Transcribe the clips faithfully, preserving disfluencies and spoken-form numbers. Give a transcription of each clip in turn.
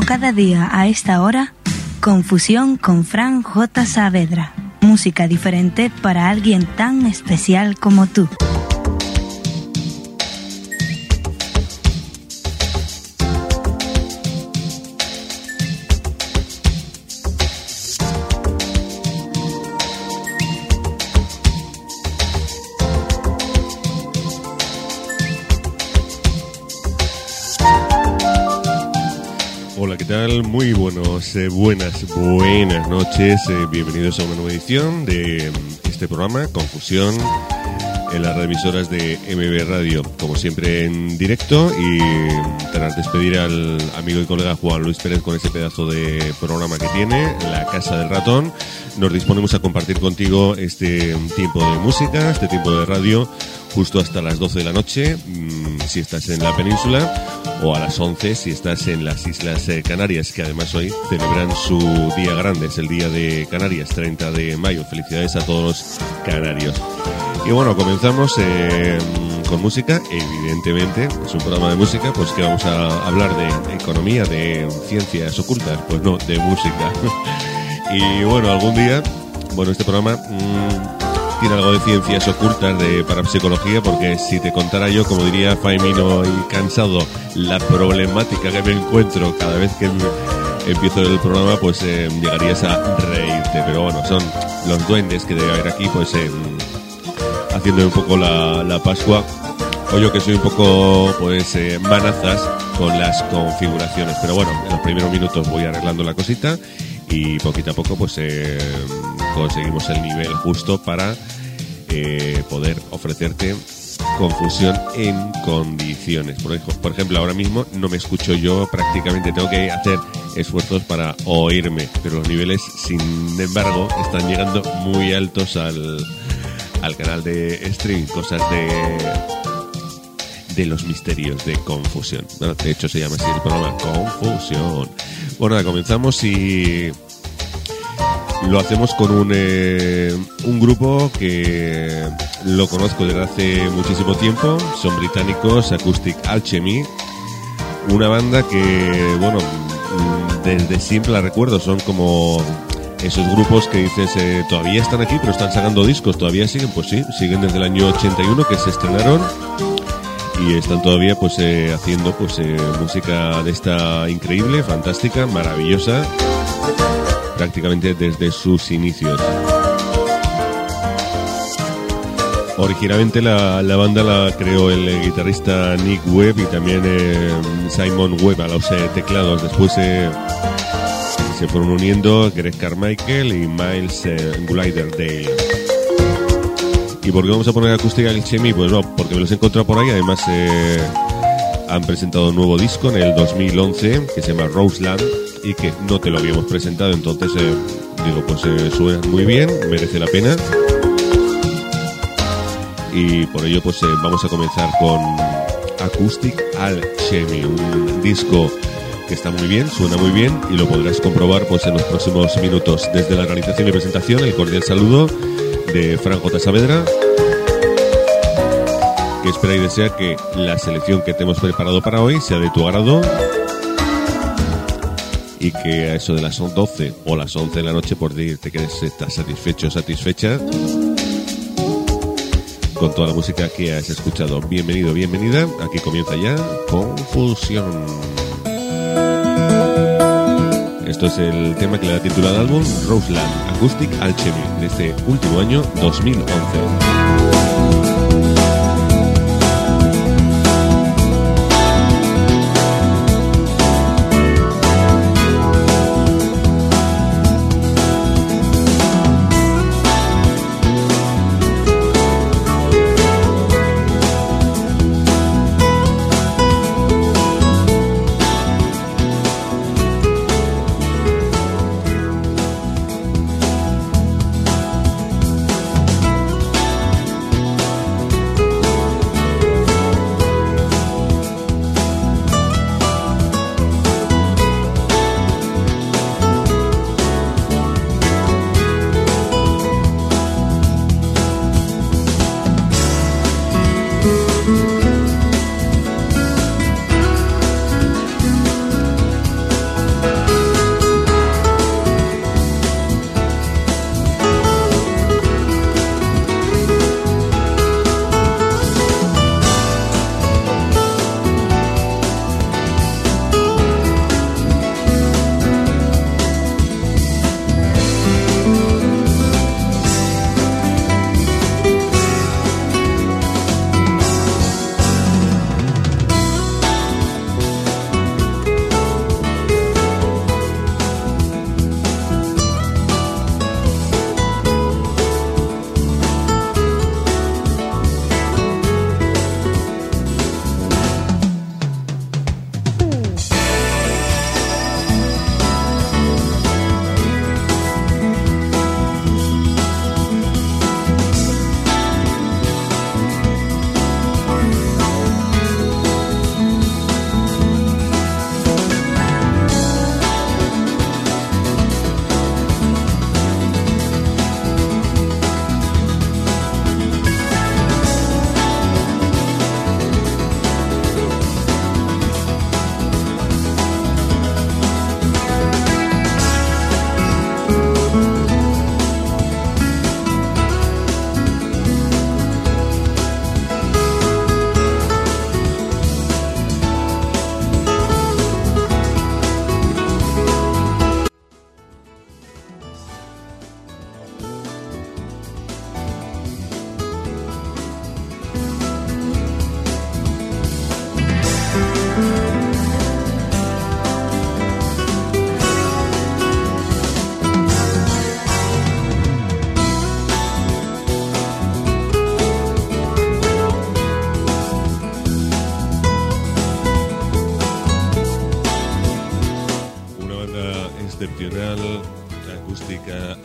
cada día a esta hora, Confusión con Fran J. Saavedra. Música diferente para alguien tan especial como tú. Hola, ¿qué tal? Muy buenos, eh, buenas, buenas noches. Eh, bienvenidos a una nueva edición de este programa, Confusión, en las revisoras de M B Radio. Como siempre en directo, y tras despedir al amigo y colega Juan Luis Pérez con ese pedazo de programa que tiene, La Casa del Ratón, nos disponemos a compartir contigo este tiempo de música, este tiempo de radio, justo hasta las doce de la noche, mmm, si estás en la península, o a las once si estás en las Islas eh, Canarias, que además hoy celebran su día grande, es el Día de Canarias, treinta de mayo. Felicidades a todos los canarios. Y bueno, comenzamos eh, con música, evidentemente, es un programa de música, pues que vamos a hablar de economía, de ciencias ocultas, pues no, de música. Y bueno, algún día, bueno, este programa mmm, tiene algo de ciencias ocultas, de parapsicología, porque si te contara yo, como diría Faimino y Cansado, la problemática que me encuentro cada vez que empiezo el programa, pues eh, llegarías a reírte. Pero bueno, son los duendes que debe haber aquí, pues eh, haciendo un poco la, la Pascua, o yo que soy un poco pues eh, manazas con las configuraciones. Pero bueno, en los primeros minutos voy arreglando la cosita y poquito a poco pues eh, conseguimos el nivel justo para eh, poder ofrecerte confusión en condiciones. Por, por ejemplo, ahora mismo no me escucho yo prácticamente, tengo que hacer esfuerzos para oírme, pero los niveles, sin embargo, están llegando muy altos al, al canal de streaming, cosas de de los misterios de confusión. Bueno, de hecho se llama así el programa, Confusión. Bueno, nada, comenzamos y lo hacemos con un, eh, un grupo que lo conozco desde hace muchísimo tiempo. Son británicos, Acoustic Alchemy, una banda que, bueno, desde siempre la recuerdo. Son como esos grupos que dices, eh, todavía están aquí, pero están sacando discos, todavía siguen. Pues sí, siguen desde el año ochenta y uno que se estrenaron y están todavía pues eh, haciendo pues eh, música de esta increíble, fantástica, maravillosa, prácticamente desde sus inicios. Originalmente la, la banda la creó el guitarrista Nick Webb y también eh, Simon Webb a los eh, teclados. Después eh, se fueron uniendo Greg Carmichael y Miles eh, Gliderdale. ¿Y por qué vamos a poner Acústica Alchemy? Pues no, porque me los he encontrado por ahí. Además eh, han presentado un nuevo disco en el dos mil once que se llama Roseland y que no te lo habíamos presentado. Entonces eh, digo, pues eh, suena muy bien, merece la pena. Y por ello pues eh, vamos a comenzar con Acoustic Alchemy, un disco que está muy bien, suena muy bien y lo podrás comprobar pues en los próximos minutos. Desde la realización y presentación, el cordial saludo de Fran J. Saavedra, que espera y desea que la selección que te hemos preparado para hoy sea de tu agrado y que a eso de las doce o las once de la noche por ti te quedes estás satisfecho o satisfecha con toda la música que has escuchado. Bienvenido, bienvenida, aquí comienza ya Confusión. Esto es el tema que le da título al álbum, Roseland, Acoustic Alchemy, de este último año dos mil once.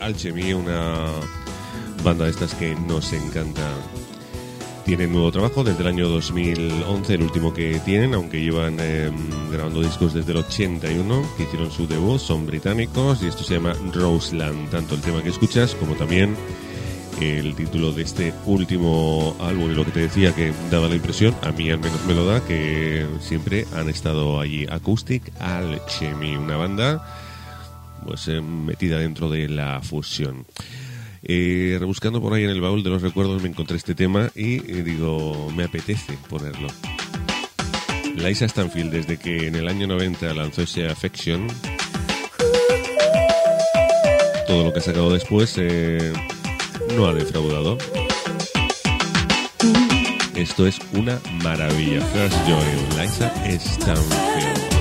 Alchemy, una banda de estas que nos encanta. Tienen nuevo trabajo desde el año dos mil once, el último que tienen, aunque llevan eh, grabando discos desde el ochenta y uno, que hicieron su debut, son británicos y esto se llama Roseland, tanto el tema que escuchas como también el título de este último álbum. Y lo que te decía, que daba la impresión, a mí al menos me lo da, que siempre han estado allí. Acoustic Alchemy, una banda pues eh, metida dentro de la fusión. Eh, rebuscando por ahí en el baúl de los recuerdos me encontré este tema y eh, digo, me apetece ponerlo. Liza Stanfield, desde que en el año noventa lanzó ese Affection, todo lo que ha sacado después eh, no ha defraudado. Esto es una maravilla. First Joy, Liza Stanfield.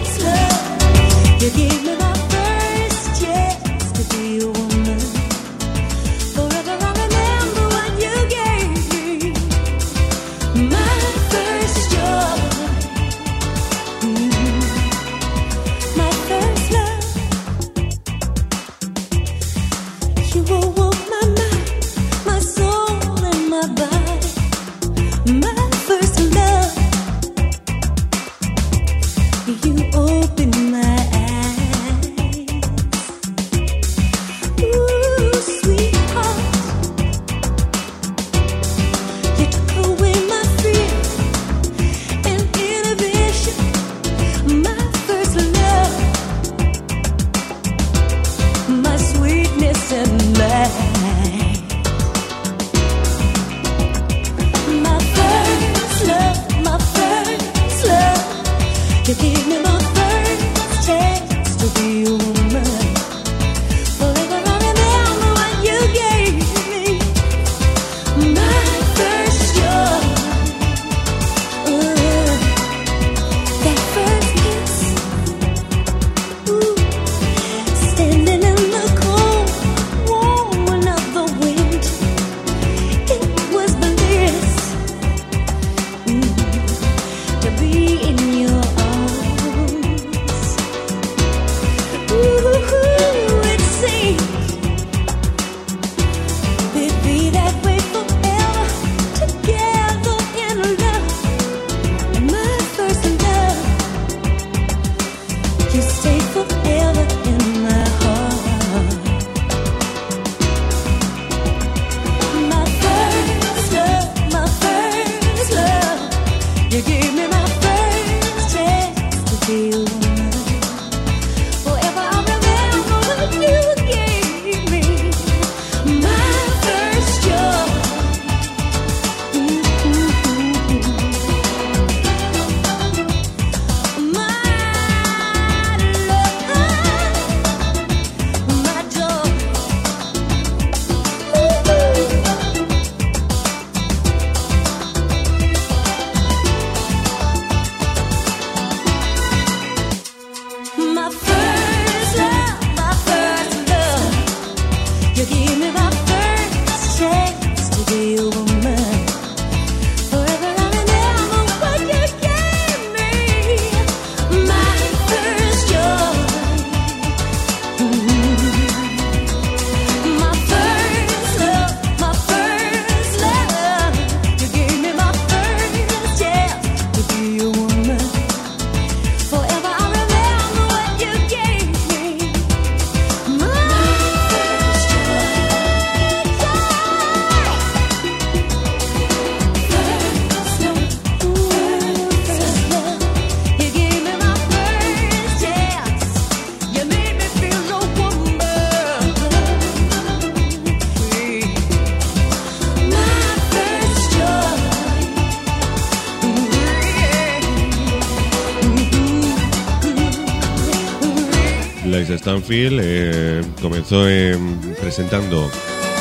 Liza Stanfield eh, comenzó eh, presentando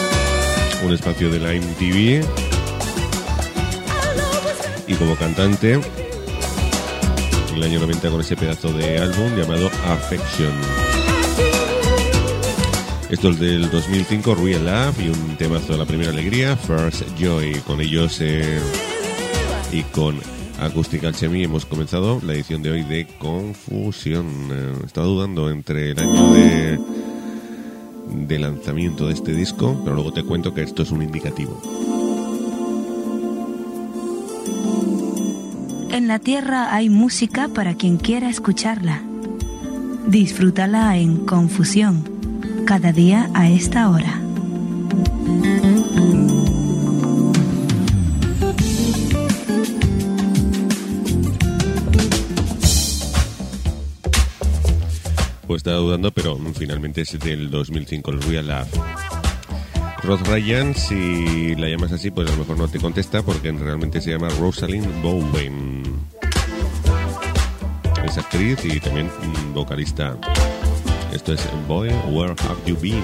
un espacio de la M T V y como cantante en el año noventa con ese pedazo de álbum llamado Affection. Esto es del dos mil cinco, Real Love, y un temazo de la primera alegría, First Joy. Con ellos eh, y con Acoustic Alchemy hemos comenzado la edición de hoy de Confusión. Eh, estaba dudando entre el año de de lanzamiento de este disco, pero luego te cuento que esto es un indicativo. En la Tierra hay música para quien quiera escucharla. Disfrútala en Confusión, cada día a esta hora. Pues estaba dudando, pero finalmente es del dos mil cinco, el Real Love. Rod Ryan, si la llamas así, pues a lo mejor no te contesta, porque realmente se llama Rosalind Bowen. Es actriz y también vocalista. Esto es Boy, Where Have You Been?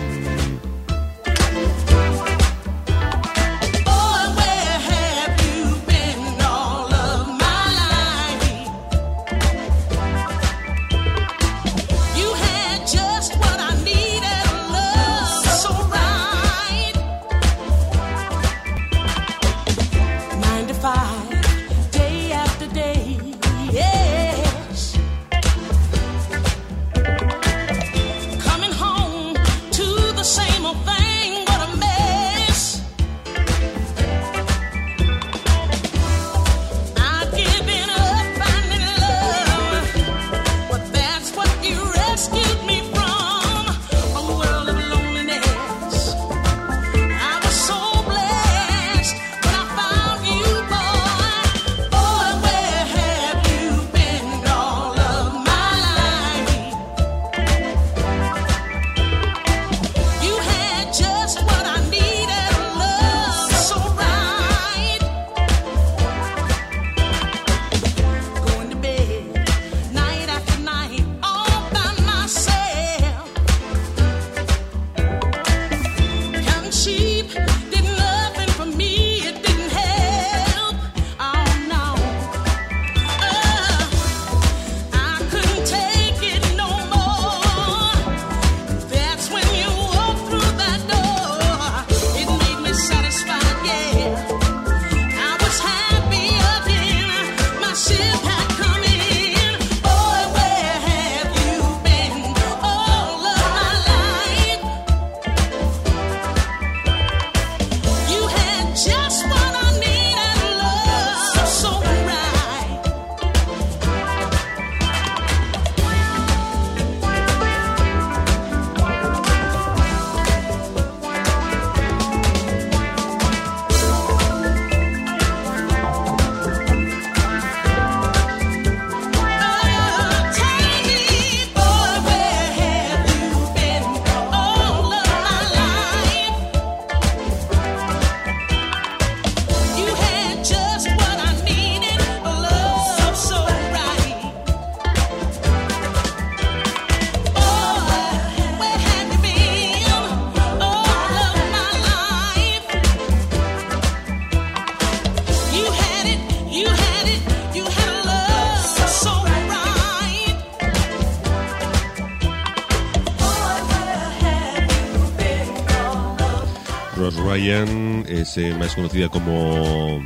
Rose Ryan es eh, más conocida como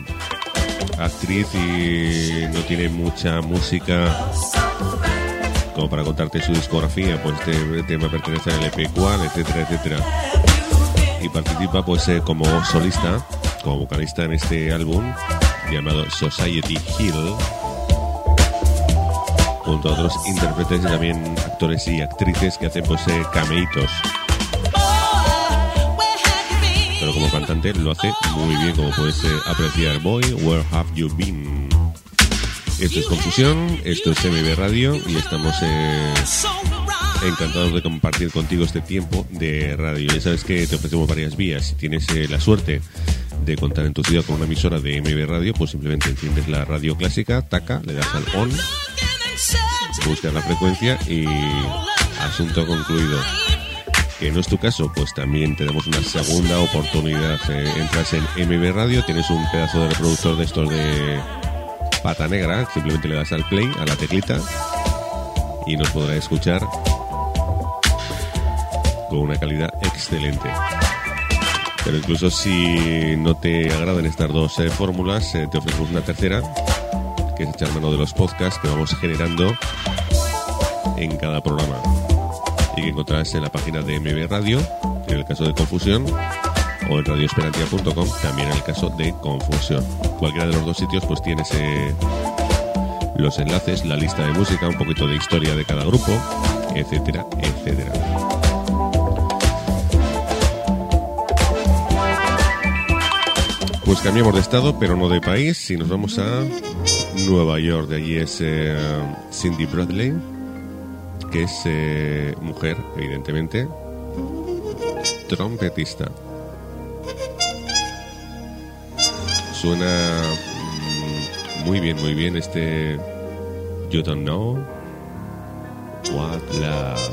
actriz y no tiene mucha música como para contarte su discografía, pues este tema pertenece al L P cual, etcétera, etcétera. Y participa pues eh, como solista, como vocalista en este álbum llamado Society Hill, junto a otros intérpretes y también actores y actrices que hacen pues eh, cameitos. Pero como cantante lo hace muy bien, como puedes eh, apreciar. Boy, Where Have You Been? Esto es Confusión, esto es M B Radio y estamos eh, encantados de compartir contigo este tiempo de radio. Ya sabes que te ofrecemos varias vías. Si tienes eh, la suerte de contar en tu ciudad con una emisora de M B Radio, pues simplemente enciendes la radio clásica, taca, le das al on, buscas la frecuencia y asunto concluido. Que no es tu caso, pues también te damos una segunda oportunidad. Eh, entras en M B Radio, tienes un pedazo de reproductor de estos de pata negra, simplemente le das al play, a la teclita, y nos podrás escuchar con una calidad excelente. Pero incluso si no te agradan estas dos eh, fórmulas, eh, te ofrecemos una tercera, que es echar mano de los podcasts que vamos generando en cada programa y que encontrarás en la página de M B Radio en el caso de Confusión, o en radio esperantia punto com, también en el caso de Confusión. Cualquiera de los dos sitios pues tienes eh, los enlaces, la lista de música, un poquito de historia de cada grupo, etcétera, etcétera. Pues cambiamos de estado, pero no de país, y nos vamos a Nueva York. De allí es eh, Cindy Bradley, que es eh, mujer, evidentemente, trompetista. Suena mm, muy bien, muy bien este You Don't Know What Love.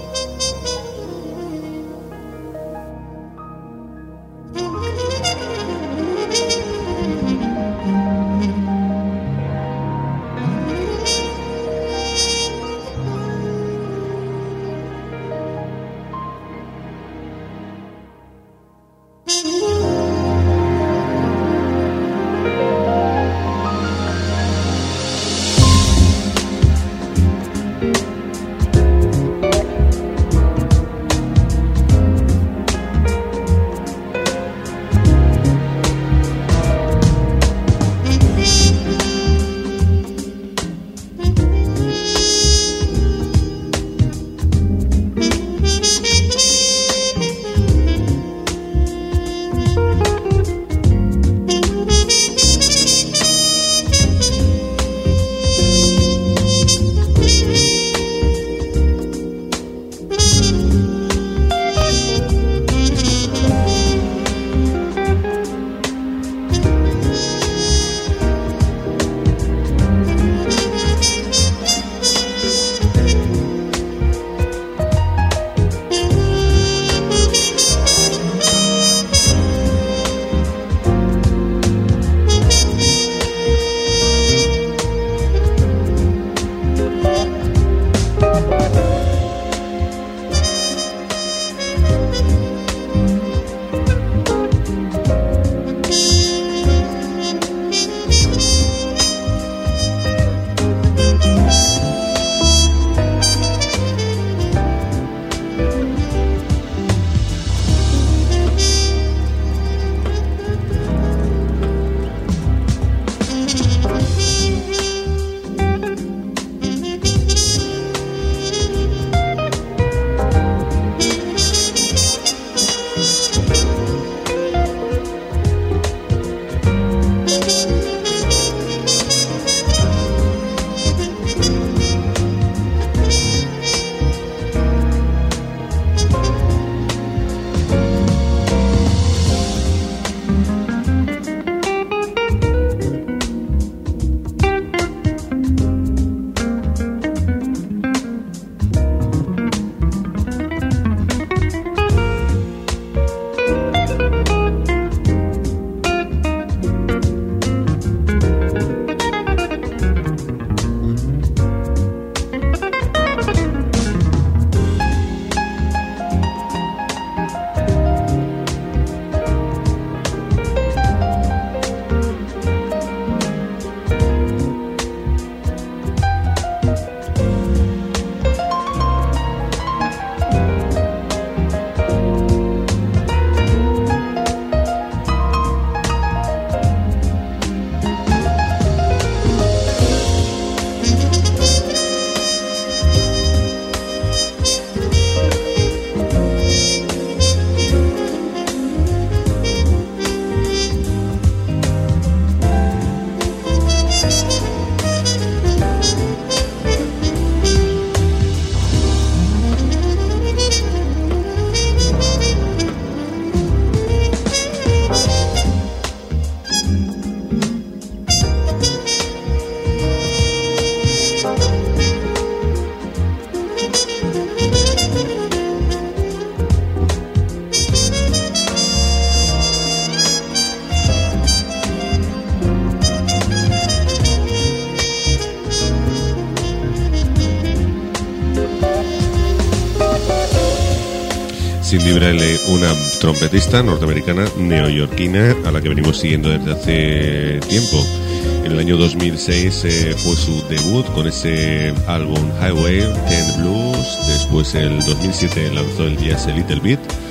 Cindy Bradley, una trompetista norteamericana neoyorquina a la que venimos siguiendo desde hace tiempo. En el año dos mil seis eh, fue su debut con ese álbum Highway Ten Blues. Después, en el dos mil siete, lanzó el Just a Little Bit,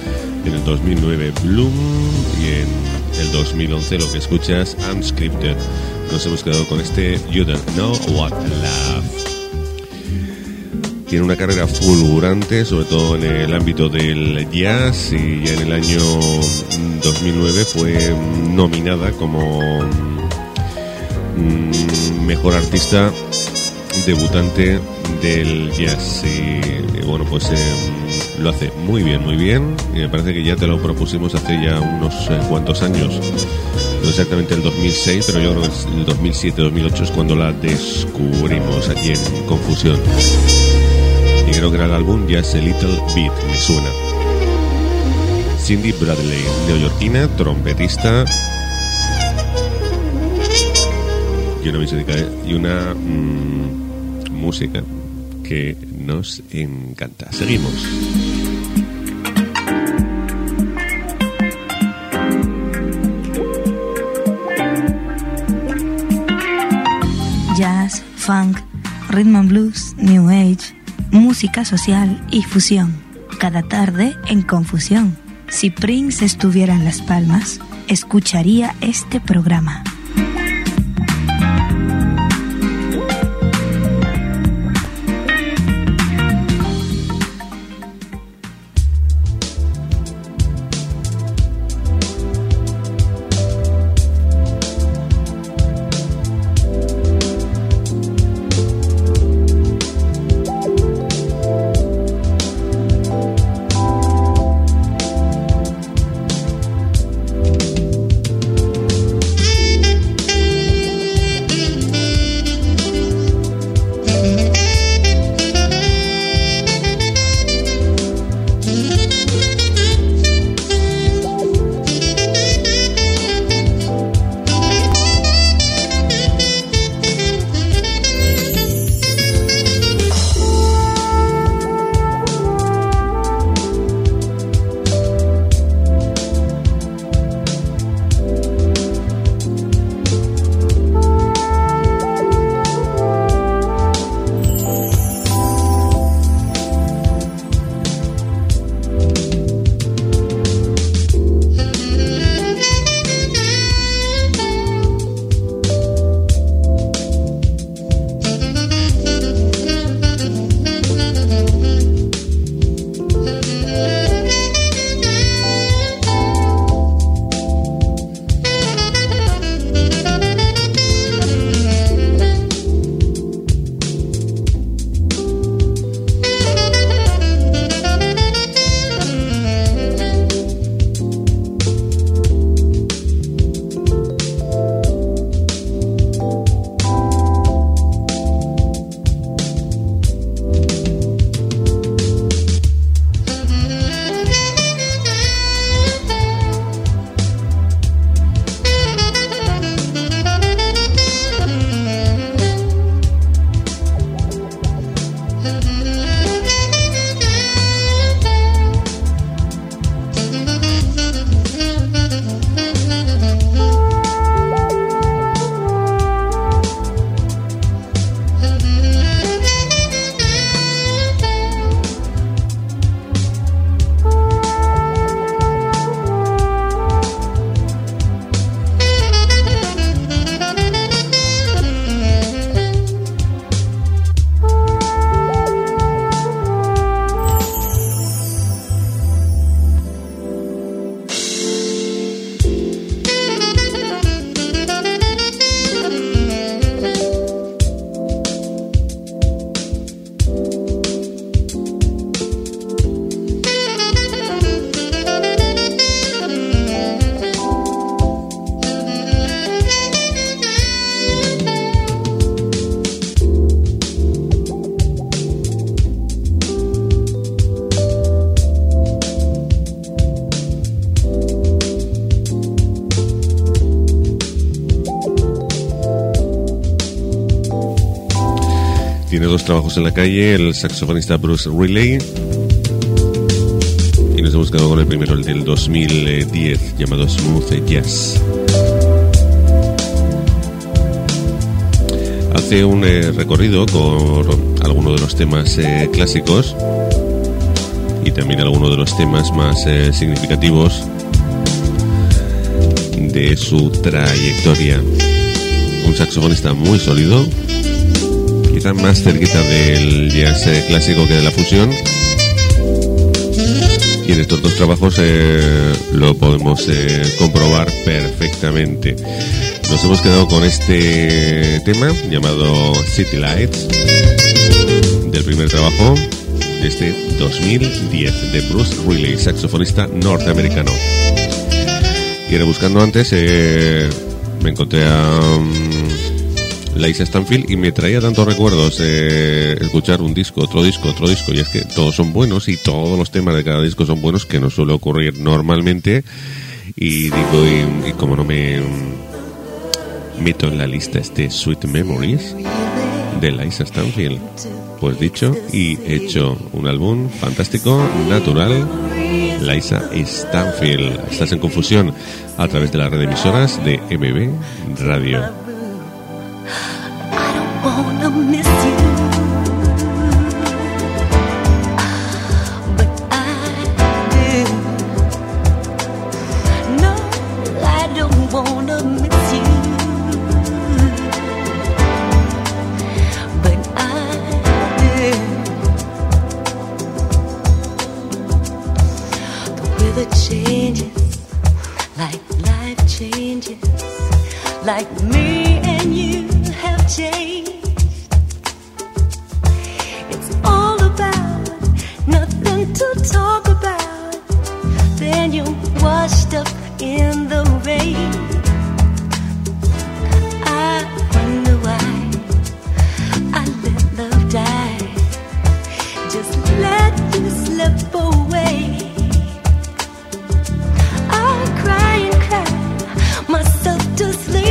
en el dos mil nueve Bloom y en el dos mil once lo que escuchas Unscripted. Nos hemos quedado con este You Don't Know What Love. Tiene una carrera fulgurante, sobre todo en el ámbito del jazz, y ya en el año dos mil nueve fue nominada como mejor artista debutante del jazz. Y, y bueno, pues eh, lo hace muy bien, muy bien, y me parece que ya te lo propusimos hace ya unos eh, cuantos años, no exactamente el dos mil seis, pero yo creo que es el dos mil siete, dos mil ocho es cuando la descubrimos aquí en Confusión. Y creo que era el álbum Just a Little Bit, me suena. Cindy Bradley, neoyorquina, trompetista y una música, y una mmm, música que nos encanta. Seguimos. Jazz, funk, rhythm and blues, new age, música social y fusión. Cada tarde en Confusión. Si Prince estuviera en Las Palmas, escucharía este programa. Tiene dos trabajos en la calle, el saxofonista Bruce Riley, y nos hemos quedado con el primero, el del dos mil diez, llamado Smooth Jazz. Hace un eh, recorrido con algunos de los temas eh, clásicos y también algunos de los temas más eh, significativos de su trayectoria. Un saxofonista muy sólido, quizá más cerquita del jazz eh, clásico que de la fusión, y en estos dos trabajos eh, lo podemos eh, comprobar perfectamente. Nos hemos quedado con este tema llamado City Lights, del primer trabajo de este dos mil diez de Bruce Riley, saxofonista norteamericano. Y era buscando antes, eh, me encontré a um, Liza Stanfield y me traía tantos recuerdos eh, escuchar un disco, otro disco, otro disco, y es que todos son buenos y todos los temas de cada disco son buenos, que no suele ocurrir normalmente. Y digo, y, y como no me meto en la lista este Sweet Memories de Liza Stanfield, pues dicho y hecho, un álbum fantástico, natural. Liza Stanfield. Estás en Confusión a través de la red de emisoras de M B Radio. Like me and you have changed. It's all about nothing to talk about. Then you're washed up in the rain. I wonder why I let love die. Just let you slip away. I cry and cry myself to sleep.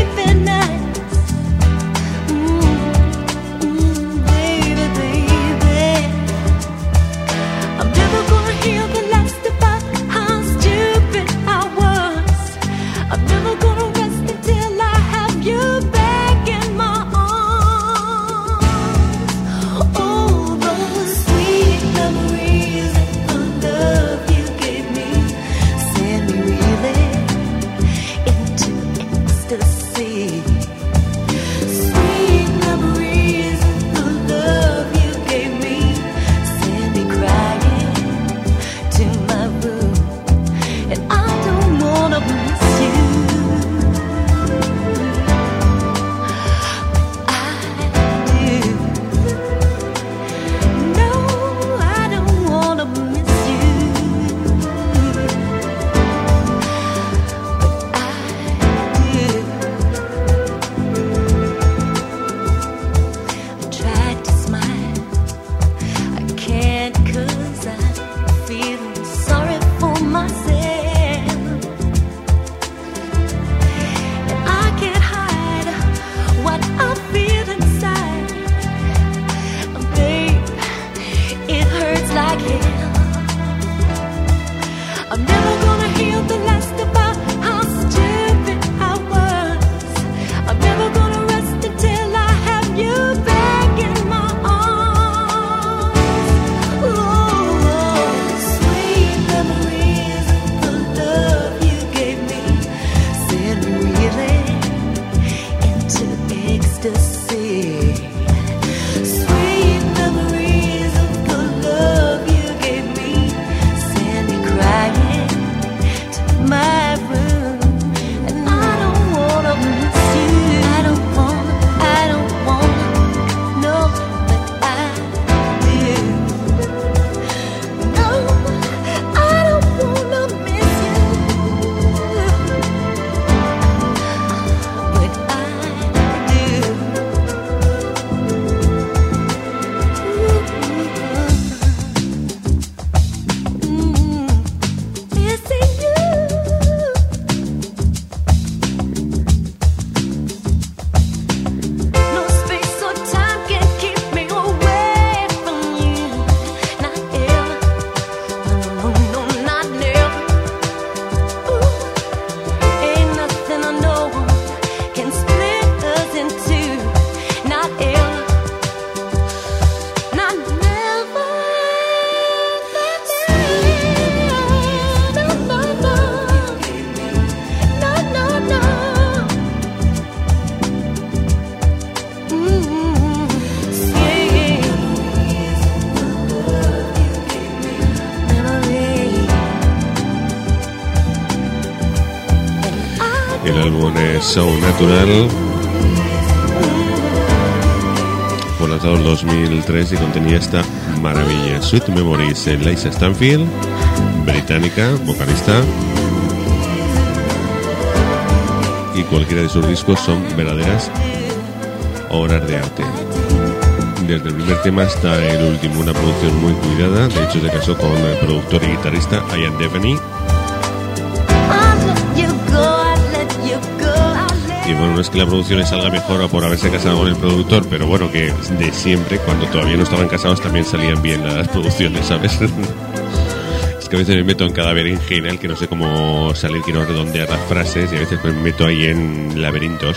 álbum eh, So Natural. Fue lanzado en dos mil tres y contenía esta maravilla, Sweet Memories. eh, Liza Stanfield, británica, vocalista. Y cualquiera de sus discos son verdaderas obras de arte. Desde el primer tema hasta el último, una producción muy cuidada. De hecho, se casó con el productor y guitarrista Ian Devaney. Y bueno, no es que la producción le salga mejor por haberse casado con el productor, pero bueno, que de siempre, cuando todavía no estaban casados, también salían bien las producciones, ¿sabes? Es que a veces me meto en cada berenjenal que no sé cómo salir, quiero redondear las frases, y a veces me meto ahí en laberintos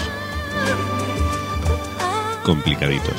complicaditos.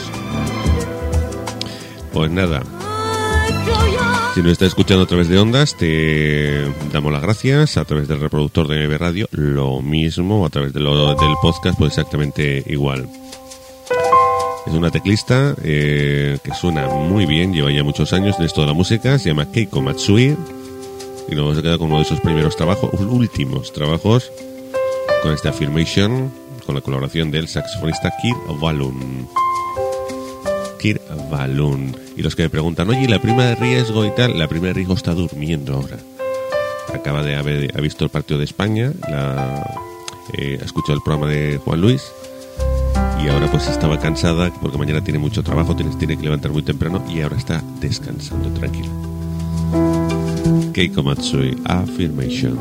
Pues nada, si nos estás escuchando a través de ondas, te damos las gracias. A través del reproductor de M B Radio, lo mismo. A través de lo, del podcast, pues exactamente igual. Es una teclista eh, que suena muy bien, lleva ya muchos años en esto de la música. Se llama Keiko Matsui y nos vamos a quedar con uno de sus primeros trabajos, últimos trabajos, con este Affirmation, con la colaboración del saxofonista Kir Balloon. Kir Balloon. Y los que me preguntan, oye, la prima de riesgo y tal, la prima de riesgo está durmiendo ahora. Acaba de haber ha visto el partido de España, la, eh, ha escuchado el programa de Juan Luis y ahora pues estaba cansada porque mañana tiene mucho trabajo, tiene, tiene que levantar muy temprano y ahora está descansando tranquila. Keiko Matsui, Affirmation.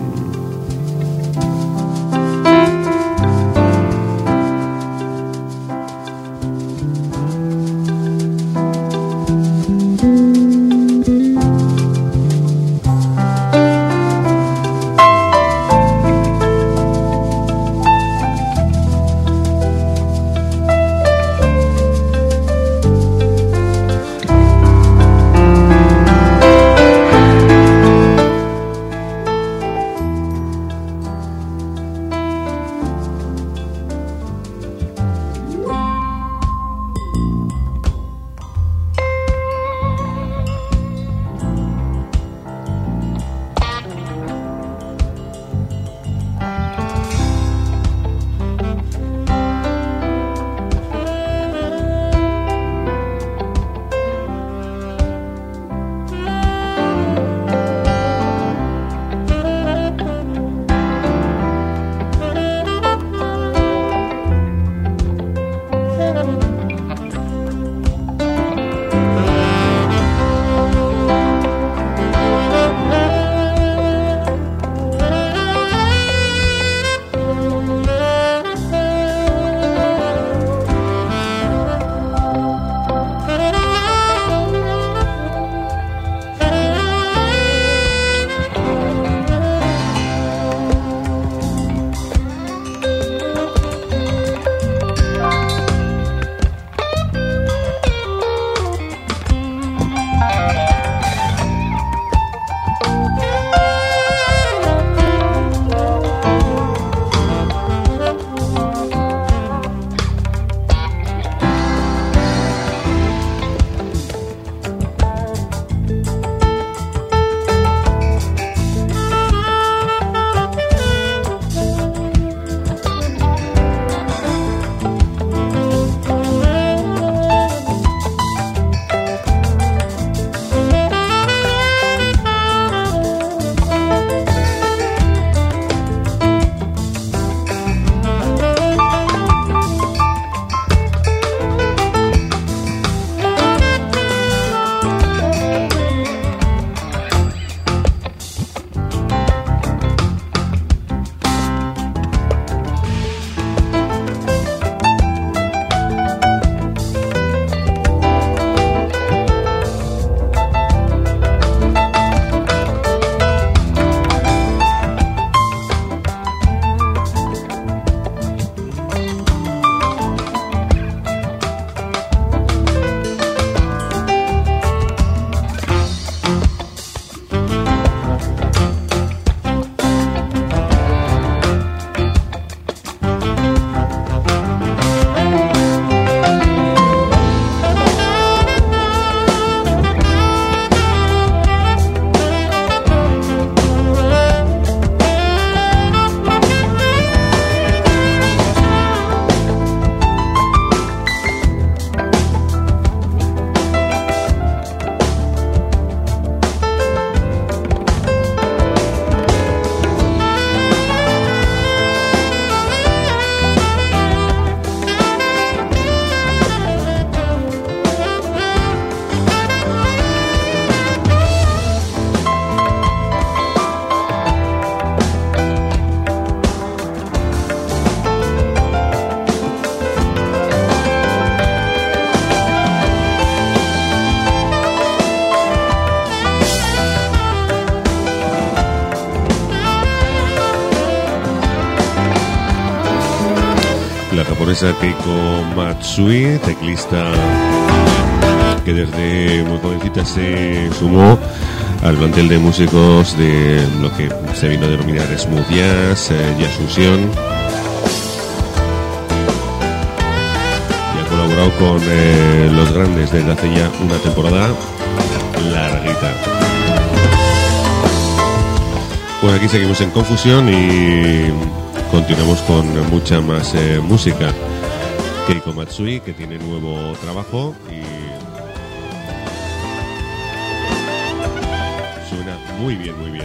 la japonesa Keiko Matsui, teclista que desde muy jovencita se sumó al plantel de músicos de lo que se vino a denominar smooth jazz, eh, jazz fusión, y ha colaborado con eh, los grandes desde hace ya una temporada larguita. Pues aquí seguimos en Confusión y continuamos con mucha más eh, música. Keiko Matsui, que tiene nuevo trabajo y suena muy bien, muy bien.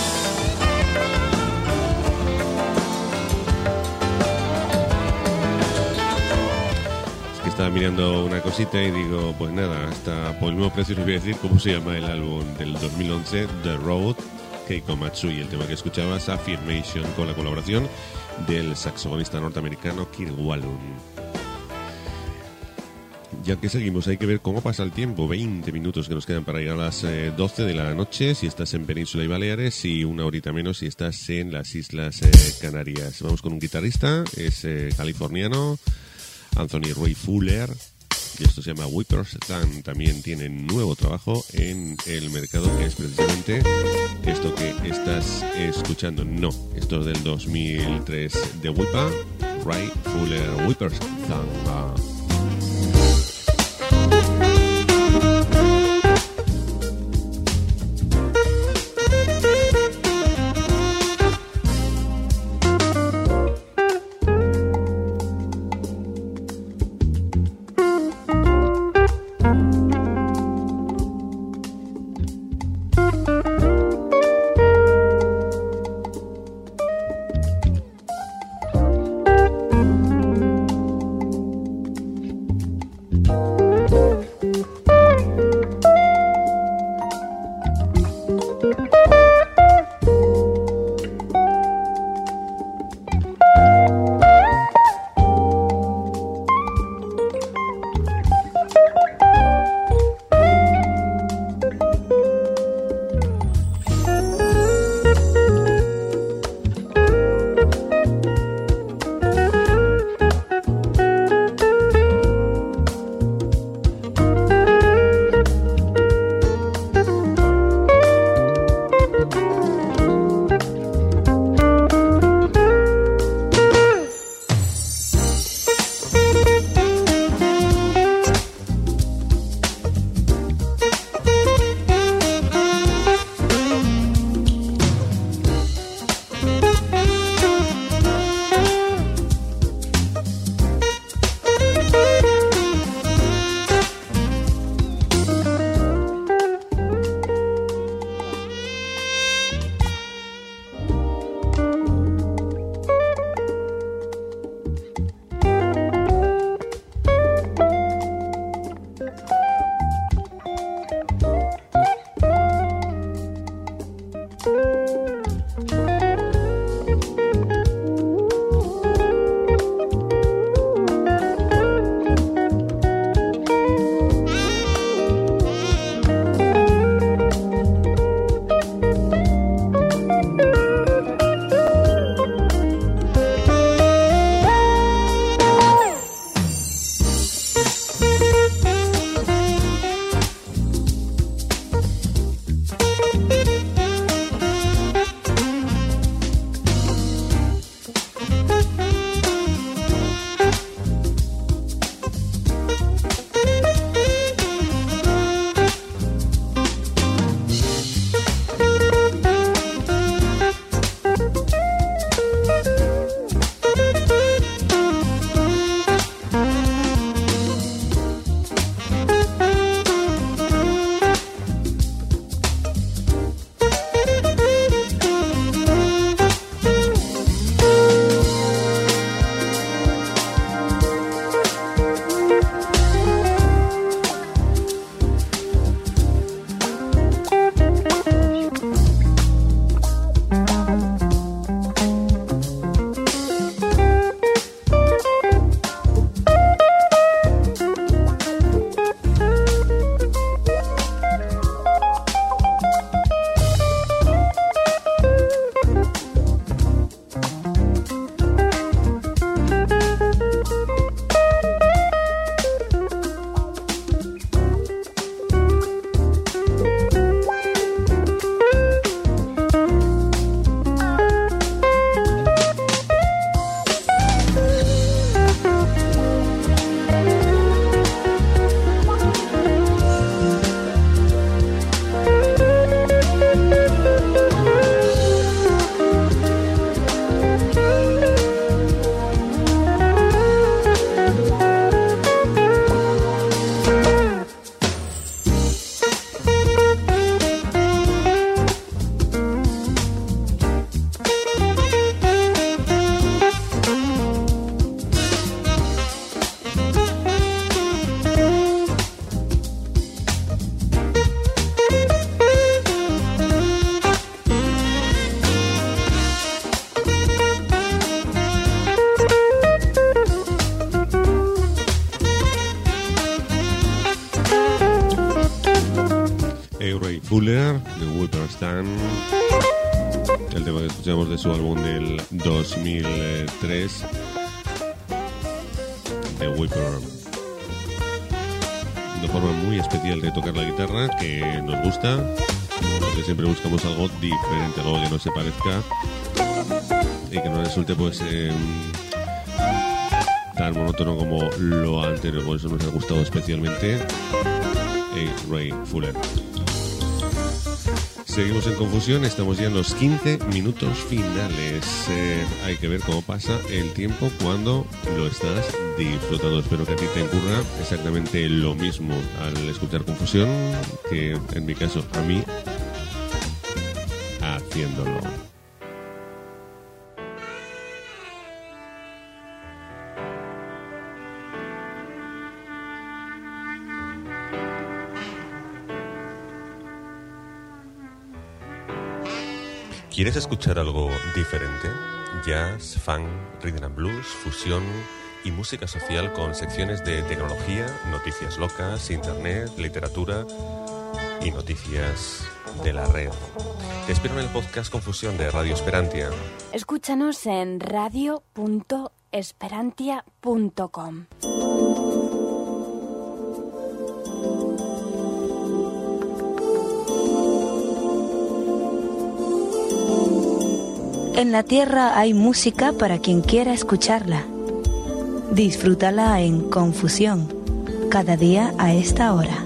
Es que estaba mirando una cosita y digo, pues nada, hasta por el mismo precio les voy a decir cómo se llama el álbum del dos mil once, The Road, Keiko Matsui. El tema que escuchabas, Affirmation, con la colaboración del saxofonista norteamericano Kirk Whalum. Ya que seguimos, hay que ver cómo pasa el tiempo. veinte minutos que nos quedan para llegar a las eh, doce de la noche si estás en Península y Baleares, y una horita menos si estás en las Islas eh, Canarias. Vamos con un guitarrista, es eh, californiano, Anthony Roy Fuller, y esto se llama Whippers Tan. También tiene nuevo trabajo en el mercado, que es precisamente esto que estás escuchando. No, esto es del dos mil tres de Whipper, Ray Fuller, Whippers Tan. Ah. Fuller, de Wilpenstam. El tema que escuchamos de su álbum del dos mil tres, de Whipper. Una forma muy especial de tocar la guitarra que nos gusta, porque siempre buscamos algo diferente, algo que no se parezca y que no resulte pues eh, tan monótono como lo anterior. Por eso nos ha gustado especialmente A. Ray Fuller. Seguimos en confusión, estamos ya en los quince minutos finales. Eh, hay que ver cómo pasa el tiempo cuando lo estás disfrutando. Espero que a ti te ocurra exactamente lo mismo al escuchar confusión que en mi caso a mí haciéndolo. ¿Quieres escuchar algo diferente? Jazz, funk, rhythm and blues, fusión y música social con secciones de tecnología, noticias locas, internet, literatura y noticias de la red. Te espero en el podcast Confusión de Radio Esperantia. Escúchanos en radio punto esperantia punto com. En la tierra hay música para quien quiera escucharla. Disfrútala en Confusión, cada día a esta hora.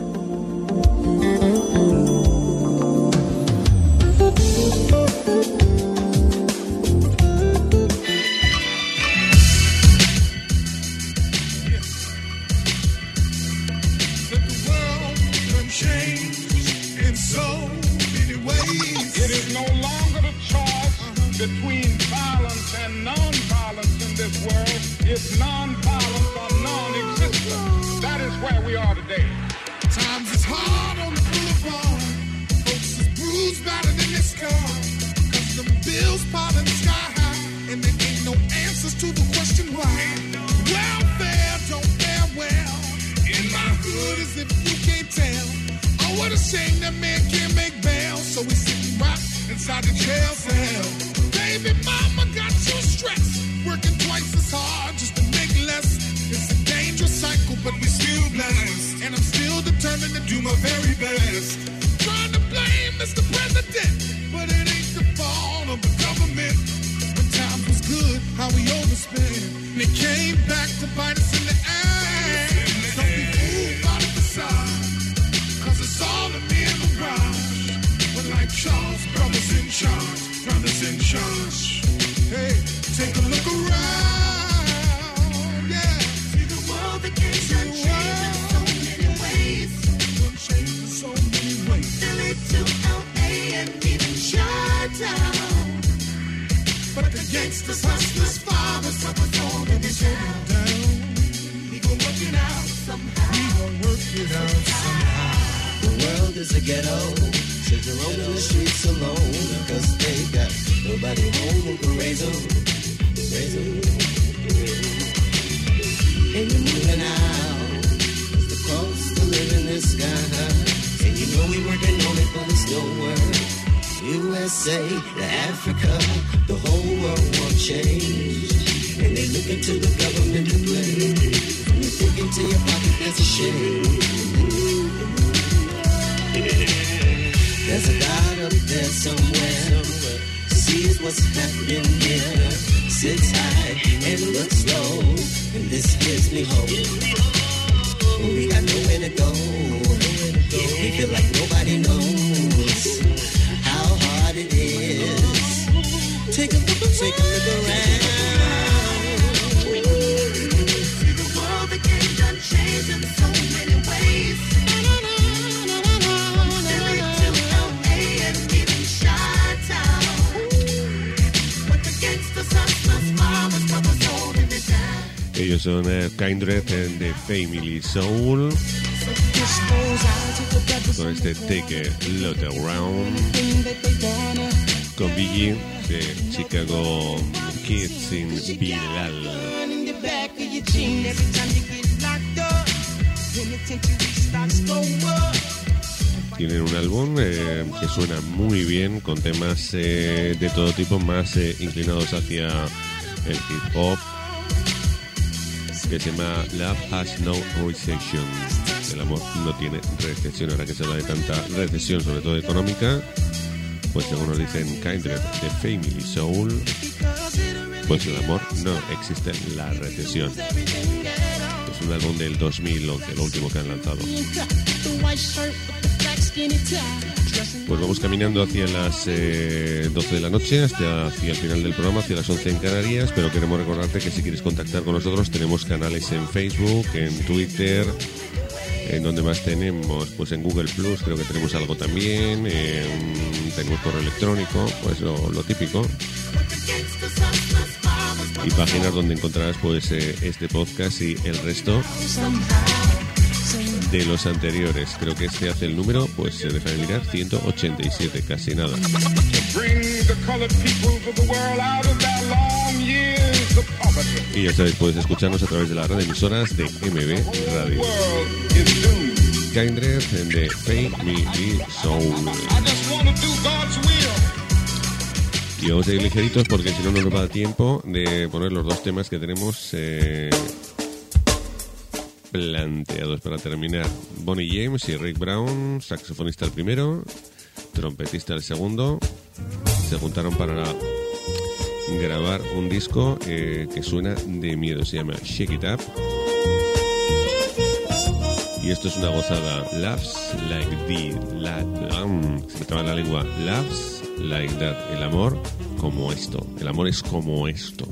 Between violence and non-violence in this world, it's non-violence or non-existence. That is where we are today. Times is hard on the boulevard. Folks is bruised, battered in this car. Custom bills piling sky high, and there ain't no answers to the question why. Welfare don't fare well in my hood, as if you can't tell. Oh, what a shame that man can't make bail, so we sitting right inside the jail cell. Baby mama got you stressed, working twice as hard just to make less. It's a dangerous cycle, but we still blessed, and I'm still determined to do my very best. Trying to blame Mister President, but it ain't the fault of the government. When times was good, how we overspent, and it came back to bite us in the ass. Don't be fooled by the facade, cause it's all a mere mirage. When like Charles, brothers in charge, brothers in charge. Hey, take a look around, yeah. See the world begin to change in so many ways. Change in so many ways. Philly to L A and even Chi-Town. But the gangsters, hustlers, fathers, brothers all in this down. We gon' work it out somehow. We gon' work it out somehow. The world is a ghetto. Children roaming the streets alone, cause they got nobody home who can raise them, raise them. And you're moving out, cause the cost of living is sky high. And you know we working on it, but it's no word. U S A to Africa, the whole world won't change. And they look into the government to blame. When you dig into your pocket, there's a shame. There's a God up there somewhere, sees what's happening here, sits high and looks low, and this gives me hope. We got nowhere to go, we feel like nobody knows how hard it is. Take a look, take a look around. See the world again done changed in so many ways. Ellos son uh, Kindred and the Family Soul, con este Take a Look Around, con Biggie de Chicago Kids in Bilal. Tienen un álbum eh, que suena muy bien, con temas eh, de todo tipo, más eh, inclinados hacia el hip hop, que se llama Love Has No Recession. El amor no tiene recesión. Ahora que se habla de tanta recesión, sobre todo económica, pues según nos dicen Kindred de Family Soul, pues el amor no existe en la recesión. Es un álbum del dos mil once, lo último que han lanzado. Pues vamos caminando hacia las eh, doce de la noche, hasta hacia el final del programa, hacia las once en Canarias, pero queremos recordarte que si quieres contactar con nosotros tenemos canales en Facebook, en Twitter, en donde más tenemos, pues en Google Plus creo que tenemos algo también, eh, tenemos correo electrónico, pues lo, lo típico, y páginas donde encontrarás pues eh, este podcast y el resto de los anteriores. Creo que este hace el número, pues se deja de mirar, ciento ochenta y siete, casi nada. Y ya sabéis, puedes escucharnos a través de la red de emisoras de M B Radio. Kindred de Family Soul. Y vamos a ir ligeritos porque si no, no nos va a dar tiempo de poner los dos temas que tenemos eh, planteados para terminar. Bonnie James y Rick Brown, saxofonista el primero, trompetista el segundo, se juntaron para grabar un disco eh, que suena de miedo, se llama Shake It Up. Y esto es una gozada. Loves like the la, um, se me traba la lengua. Loves like that. El amor como esto. El amor es como esto.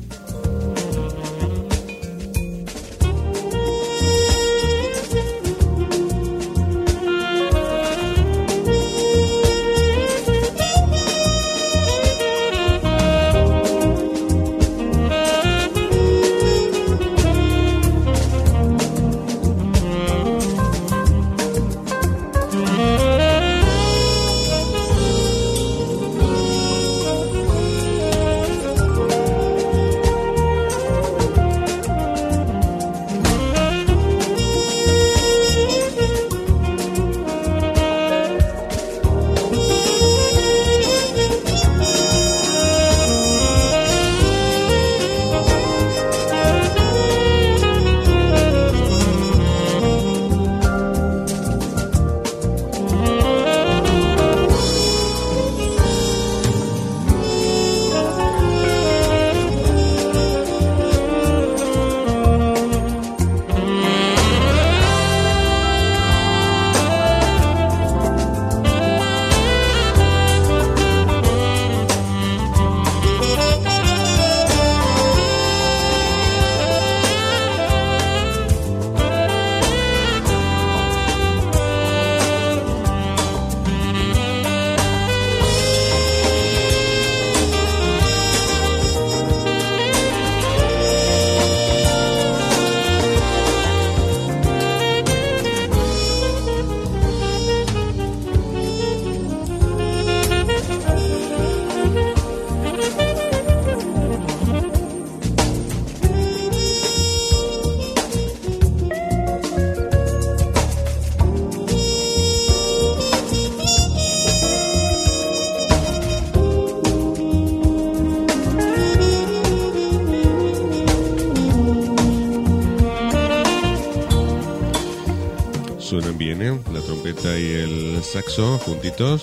Suenan bien, ¿eh? La trompeta y el saxo juntitos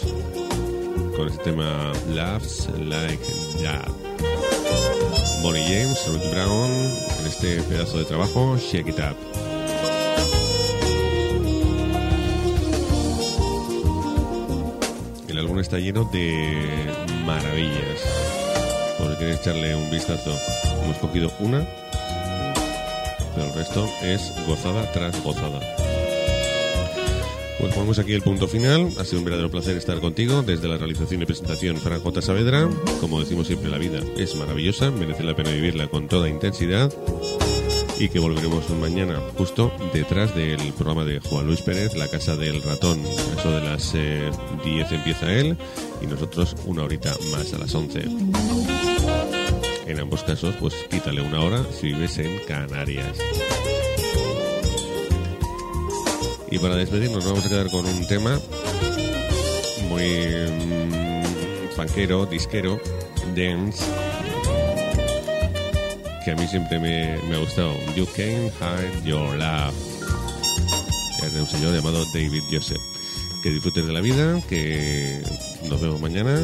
con este tema Loves Like That. Bonnie James, Rick Brown en este pedazo de trabajo Shake It Up. El álbum está lleno de maravillas. Por si queréis echarle un vistazo, hemos cogido una, pero el resto es gozada tras gozada. Pues ponemos aquí el punto final. Ha sido un verdadero placer estar contigo desde la realización y presentación Fran J. Saavedra. Como decimos siempre, la vida es maravillosa, merece la pena vivirla con toda intensidad, y que volveremos mañana justo detrás del programa de Juan Luis Pérez, La Casa del Ratón. Eso de las eh, diez empieza él y nosotros una horita más, a las once. En ambos casos, pues quítale una hora si vives en Canarias. Y para despedirnos vamos a quedar con un tema muy mmm, funkero, disquero, dance, que a mí siempre me, me ha gustado. You Can't Hide Your Love. Es de un señor llamado David Joseph. Que disfrutes de la vida, que nos vemos mañana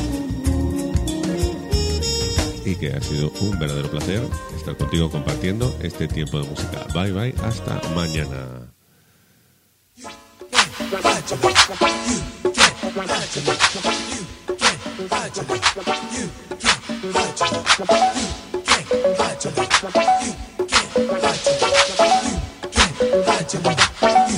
y que ha sido un verdadero placer estar contigo compartiendo este tiempo de música. Bye bye, hasta mañana. You